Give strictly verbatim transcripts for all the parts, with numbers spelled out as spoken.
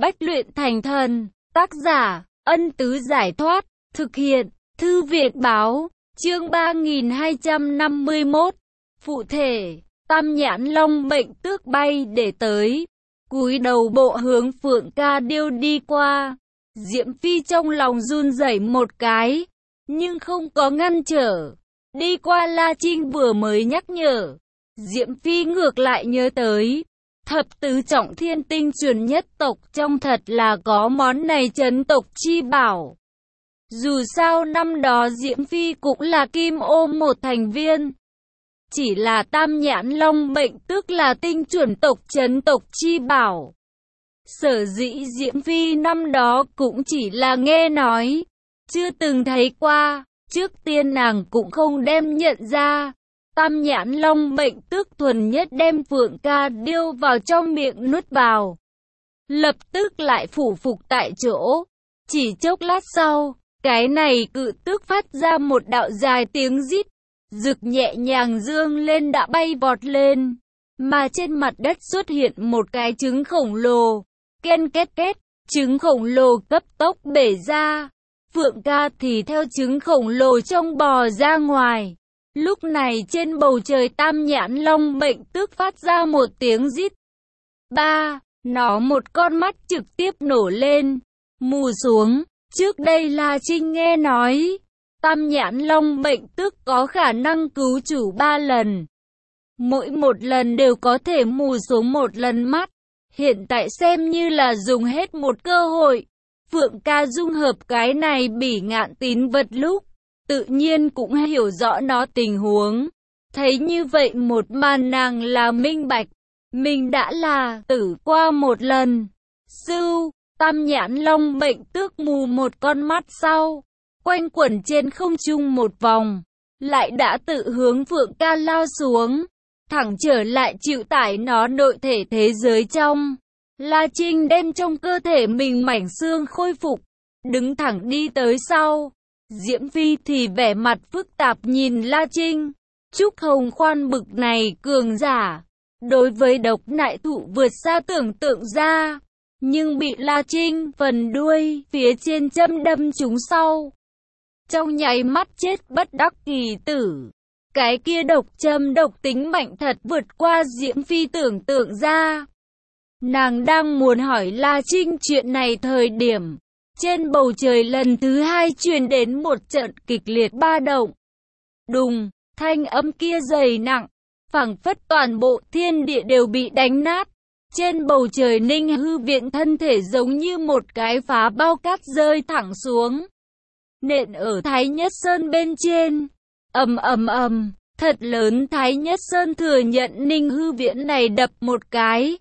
Bách luyện thành thần. Tác giả, Ân Tứ Giải Thoát. Thực hiện, Thư viện Báo. Chương ba nghìn hai trăm năm mươi mốt. Phụ thể, Tam Nhãn Long Mệnh Tước bay để tới. Cúi đầu bộ hướng Phượng Ca Điêu đi qua. Diễm Phi trong lòng run rẩy một cái, nhưng không có ngăn trở. Đi qua La Trinh vừa mới nhắc nhở, Diễm Phi ngược lại nhớ tới. Thập tứ trọng thiên tinh truyền nhất tộc trong thật là có món này trấn tộc chi bảo. Dù sao năm đó Diễm Phi cũng là Kim Ô một thành viên. Chỉ là Tam Nhãn Long Mệnh Tước là tinh chuẩn tộc trấn tộc chi bảo. Sở dĩ Diễm Phi năm đó cũng chỉ là nghe nói, chưa từng thấy qua. Trước tiên nàng cũng không đem nhận ra. Tam Nhãn Long Mệnh Tước thuần nhất đem Phượng Ca Điêu vào trong miệng nuốt vào. Lập tức lại phủ phục tại chỗ. Chỉ chốc lát sau, cái này cự tước phát ra một đạo dài tiếng rít. Rực nhẹ nhàng dương lên đã bay vọt lên. Mà trên mặt đất xuất hiện một cái trứng khổng lồ. Ken két két, trứng khổng lồ cấp tốc bể ra. Phượng Ca thì theo trứng khổng lồ trong bò ra ngoài. Lúc này trên bầu trời Tam Nhãn Long Mệnh Tước phát ra một tiếng rít. Ba, nó một con mắt trực tiếp nổ lên, mù xuống. Trước đây La Trinh nghe nói, Tam Nhãn Long Mệnh Tước có khả năng cứu chủ ba lần. Mỗi một lần đều có thể mù xuống một lần mắt. Hiện tại xem như là dùng hết một cơ hội. Phượng Ca dung hợp cái này bỉ ngạn tín vật lúc, tự nhiên cũng hiểu rõ nó tình huống. Thấy như vậy một màn nàng là minh bạch. Mình đã là tử qua một lần. Sưu, Tam Nhãn Long Mệnh Tước mù một con mắt sau. Quanh quẩn trên không trung một vòng. Lại đã tự hướng Phượng Ca lao xuống. Thẳng trở lại chịu tải nó nội thể thế giới trong. La Trinh đem trong cơ thể mình mảnh xương khôi phục. Đứng thẳng đi tới sau. Diễm Phi thì vẻ mặt phức tạp nhìn La Trinh. Trúc Hồng Khoan bực này cường giả. Đối với độc nại thụ vượt xa tưởng tượng ra. Nhưng bị La Trinh phần đuôi phía trên châm đâm trúng sau. Trong nháy mắt chết bất đắc kỳ tử. Cái kia độc châm độc tính mạnh thật vượt qua Diễm Phi tưởng tượng ra. Nàng đang muốn hỏi La Trinh chuyện này thời điểm. Trên bầu trời lần thứ hai truyền đến một trận kịch liệt ba động. Đùng, thanh âm kia dày nặng, phảng phất toàn bộ thiên địa đều bị đánh nát. Trên bầu trời Ninh Hư Viện thân thể giống như một cái phá bao cát rơi thẳng xuống. Nện ở Thái Nhất Sơn bên trên. Ầm ầm ầm, thật lớn. Thái Nhất Sơn thừa nhận Ninh Hư Viện này đập một cái.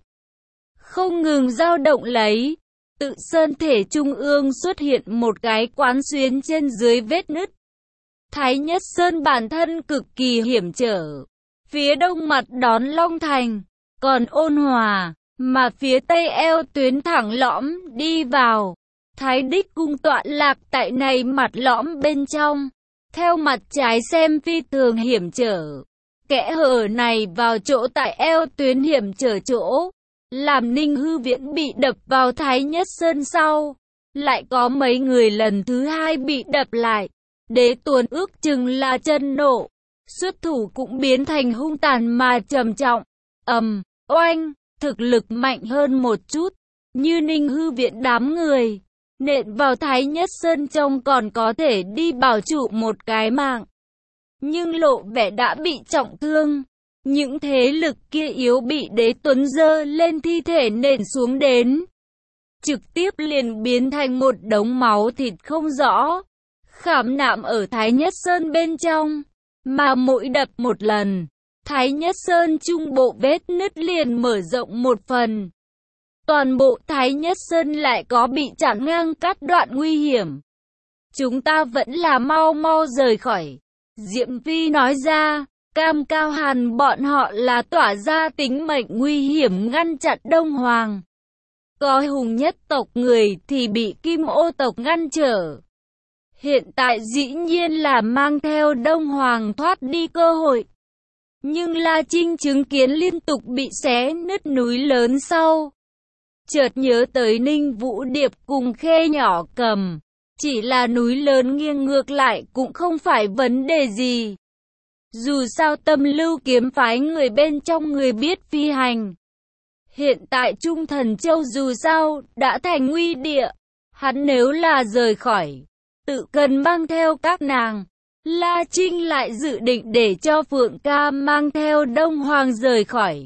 Không ngừng dao động lấy. Tự sơn thể trung ương xuất hiện một cái quán xuyến trên dưới vết nứt. Thái Nhất Sơn bản thân cực kỳ hiểm trở. Phía đông mặt đón Long Thành, còn ôn hòa, mà phía tây eo tuyến thẳng lõm đi vào. Thái Đích cung tọa lạc tại này mặt lõm bên trong. Theo mặt trái xem phi thường hiểm trở. Kẽ hở này vào chỗ tại eo tuyến hiểm trở chỗ. Làm Ninh Hư Viễn bị đập vào Thái Nhất Sơn sau. Lại có mấy người lần thứ hai bị đập lại. Đế Tuấn ước chừng là chân nộ. Xuất thủ cũng biến thành hung tàn mà trầm trọng. Ầm, oanh, thực lực mạnh hơn một chút. Như Ninh Hư Viễn đám người. Nện vào Thái Nhất Sơn trông còn có thể đi bảo trụ một cái mạng. Nhưng lộ vẻ đã bị trọng thương. Những thế lực kia yếu bị Đế Tuấn dơ lên thi thể nện xuống đến. Trực tiếp liền biến thành một đống máu thịt không rõ. Khảm nạm ở Thái Nhất Sơn bên trong. Mà mỗi đập một lần, Thái Nhất Sơn trung bộ vết nứt liền mở rộng một phần. Toàn bộ Thái Nhất Sơn lại có bị chặn ngang cắt đoạn nguy hiểm. Chúng ta vẫn là mau mau rời khỏi. Diễm Phi nói ra. Cam Cao Hàn bọn họ là tỏa ra tính mệnh nguy hiểm ngăn chặn Đông Hoàng. Có hùng nhất tộc người thì bị Kim Ô tộc ngăn trở. Hiện tại dĩ nhiên là mang theo Đông Hoàng thoát đi cơ hội. Nhưng La Trinh chứng kiến liên tục bị xé nứt núi lớn sau. chợt nhớ tới Ninh Vũ Điệp cùng Khê Nhỏ Cầm. Chỉ là núi lớn nghiêng ngược lại cũng không phải vấn đề gì. Dù sao Tâm Lưu kiếm phái người bên trong người biết phi hành. Hiện tại Trung Thần Châu dù sao đã thành nguy địa. Hắn nếu là rời khỏi, tự cần mang theo các nàng. La Trinh lại dự định để cho Phượng Ca mang theo Đông Hoàng rời khỏi.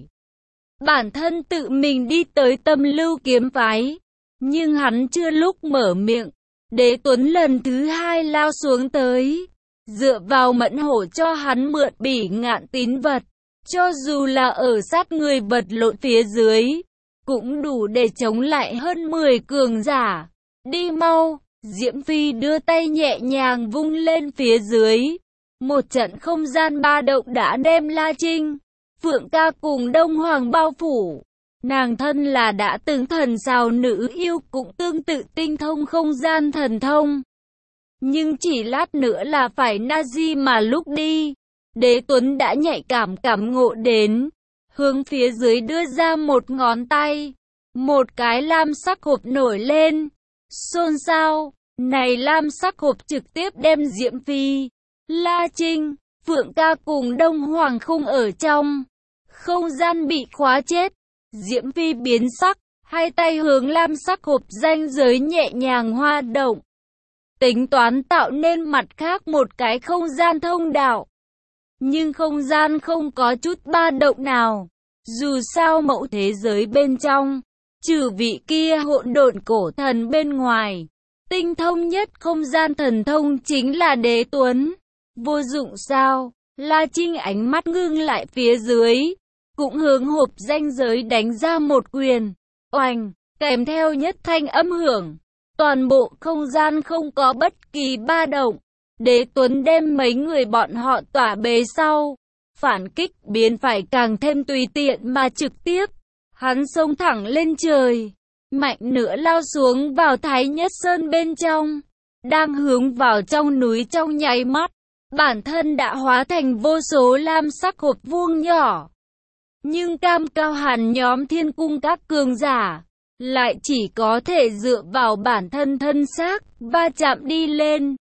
Bản thân tự mình đi tới Tâm Lưu kiếm phái. Nhưng hắn chưa lúc mở miệng. Đế Tuấn lần thứ hai lao xuống tới. Dựa vào Mẫn Hổ cho hắn mượn Bỉ Ngạn tín vật. Cho dù là ở sát người vật lộn phía dưới. Cũng đủ để chống lại hơn mười cường giả. Đi mau. Diễm Phi đưa tay nhẹ nhàng vung lên phía dưới. Một trận không gian ba động đã đem La Trinh, Phượng Ca cùng Đông Hoàng bao phủ. Nàng thân là đã từng thần sao nữ yêu cũng tương tự tinh thông không gian thần thông. Nhưng chỉ lát nữa là phải Nazi mà lúc đi. Đế Tuấn đã nhạy cảm cảm ngộ đến. Hướng phía dưới đưa ra một ngón tay. Một cái lam sắc hộp nổi lên. Xôn xao. Này lam sắc hộp trực tiếp đem Diễm Phi, La Trinh, Phượng Ca cùng Đông Hoàng không ở trong. Không gian bị khóa chết. Diễm Phi biến sắc, hai tay hướng lam sắc hộp ranh giới nhẹ nhàng hoa động. Tính toán tạo nên mặt khác một cái không gian thông đạo. Nhưng không gian không có chút ba động nào. Dù sao mẫu thế giới bên trong, trừ vị kia hỗn độn cổ thần bên ngoài. Tinh thông nhất không gian thần thông chính là Đế Tuấn. Vô dụng sao? La Trinh ánh mắt ngưng lại phía dưới. Cũng hướng hộp ranh giới đánh ra một quyền. Oanh, kèm theo nhất thanh âm hưởng. Toàn bộ không gian không có bất kỳ ba động. Đế Tuấn đem mấy người bọn họ tỏa bế sau. Phản kích biến phải càng thêm tùy tiện mà trực tiếp. Hắn xông thẳng lên trời. Mạnh nữa lao xuống vào Thái Nhất Sơn bên trong. Đang hướng vào trong núi trong nháy mắt. Bản thân đã hóa thành vô số lam sắc hộp vuông nhỏ. Nhưng Cam Cao Hàn nhóm thiên cung các cường giả. Lại chỉ có thể dựa vào bản thân thân xác. Va chạm đi lên.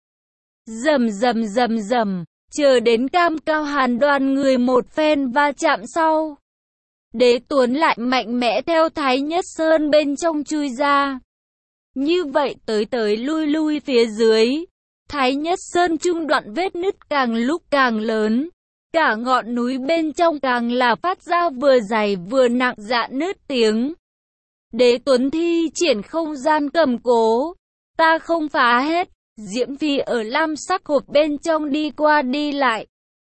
Rầm rầm rầm rầm. Chờ đến Cam Cao Hàn đoàn người một phen va chạm sau. Đế Tuấn lại mạnh mẽ theo Thái Nhất Sơn bên trong chui ra. Như vậy tới tới lui lui phía dưới. Thái Nhất Sơn trung đoạn vết nứt càng lúc càng lớn. Cả ngọn núi bên trong càng là phát ra vừa dày vừa nặng dạ nứt tiếng. Đế Tuấn thi triển không gian cầm cố. Ta không phá hết. Diễm Phi ở lam sắc hộp bên trong đi qua đi lại.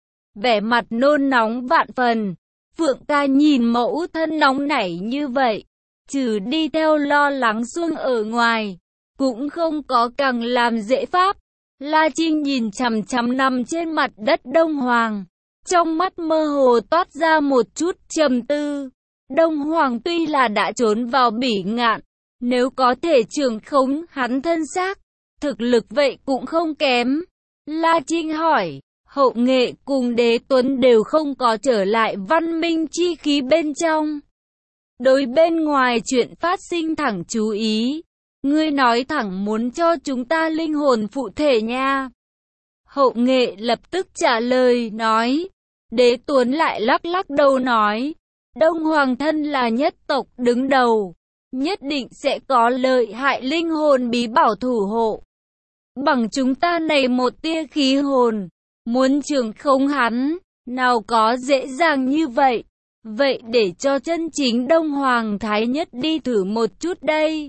Vẻ mặt nôn nóng vạn phần. Phượng Ca nhìn mẫu thân nóng nảy như vậy, trừ đi theo lo lắng xuông ở ngoài, cũng không có càng làm dễ pháp. La Trinh nhìn chằm chằm nằm trên mặt đất Đông Hoàng, trong mắt mơ hồ toát ra một chút trầm tư. Đông Hoàng tuy là đã trốn vào Bỉ Ngạn, nếu có thể trưởng khống hắn thân xác, thực lực vậy cũng không kém. La Trinh hỏi. Hậu Nghệ cùng Đế Tuấn đều không có trở lại văn minh chi khí bên trong. Đối bên ngoài chuyện phát sinh thẳng chú ý. Ngươi nói thẳng muốn cho chúng ta linh hồn phụ thể nha. Hậu Nghệ lập tức trả lời nói. Đế Tuấn lại lắc lắc đầu nói. Đông Hoàng thân là nhất tộc đứng đầu. Nhất định sẽ có lợi hại linh hồn bí bảo thủ hộ. Bằng chúng ta này một tia khí hồn. Muốn trưởng không hắn, nào có dễ dàng như vậy. Vậy để cho chân chính Đông Hoàng Thái Nhất đi thử một chút đây.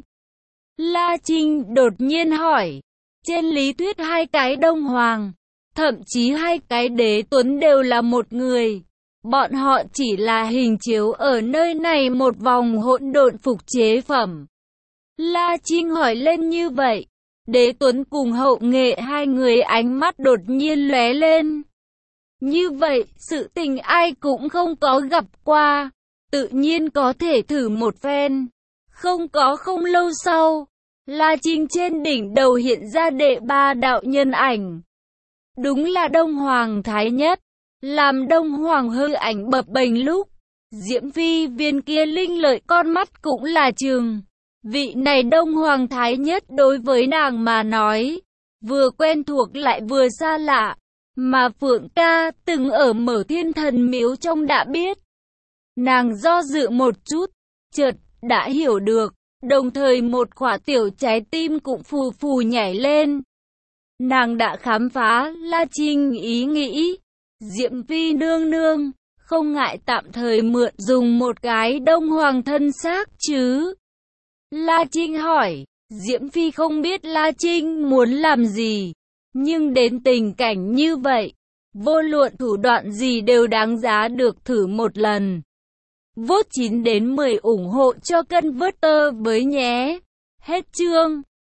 La Trinh đột nhiên hỏi. Trên lý thuyết hai cái Đông Hoàng, thậm chí hai cái Đế Tuấn đều là một người. Bọn họ chỉ là hình chiếu ở nơi này một vòng hỗn độn phục chế phẩm. La Trinh hỏi lên như vậy. Đế Tuấn cùng Hậu Nghệ hai người ánh mắt đột nhiên lóe lên. Như vậy, sự tình ai cũng không có gặp qua, tự nhiên có thể thử một phen. Không có không lâu sau, La Trinh trên đỉnh đầu hiện ra đệ ba đạo nhân ảnh. Đúng là Đông Hoàng Thái Nhất, làm Đông Hoàng hư ảnh bập bềnh lúc. Diễm Phi viên kia linh lợi con mắt cũng là trường. Vị này Đông Hoàng Thái Nhất đối với nàng mà nói, vừa quen thuộc lại vừa xa lạ, mà Phượng ca từng ở Mở Thiên Thần Miếu trong đã biết. Nàng do dự một chút, chợt đã hiểu được, đồng thời một quả tiểu trái tim cũng phù phù nhảy lên. Nàng đã khám phá La Trinh ý nghĩ, Diệm Phi nương nương, không ngại tạm thời mượn dùng một cái Đông Hoàng thân xác chứ? La Trinh hỏi, Diệm Phi không biết La Trinh muốn làm gì, nhưng đến tình cảnh như vậy, vô luận thủ đoạn gì đều đáng giá được thử một lần. Vote chín đến mười ủng hộ cho Cân Vớt Tơ với nhé. Hết chương.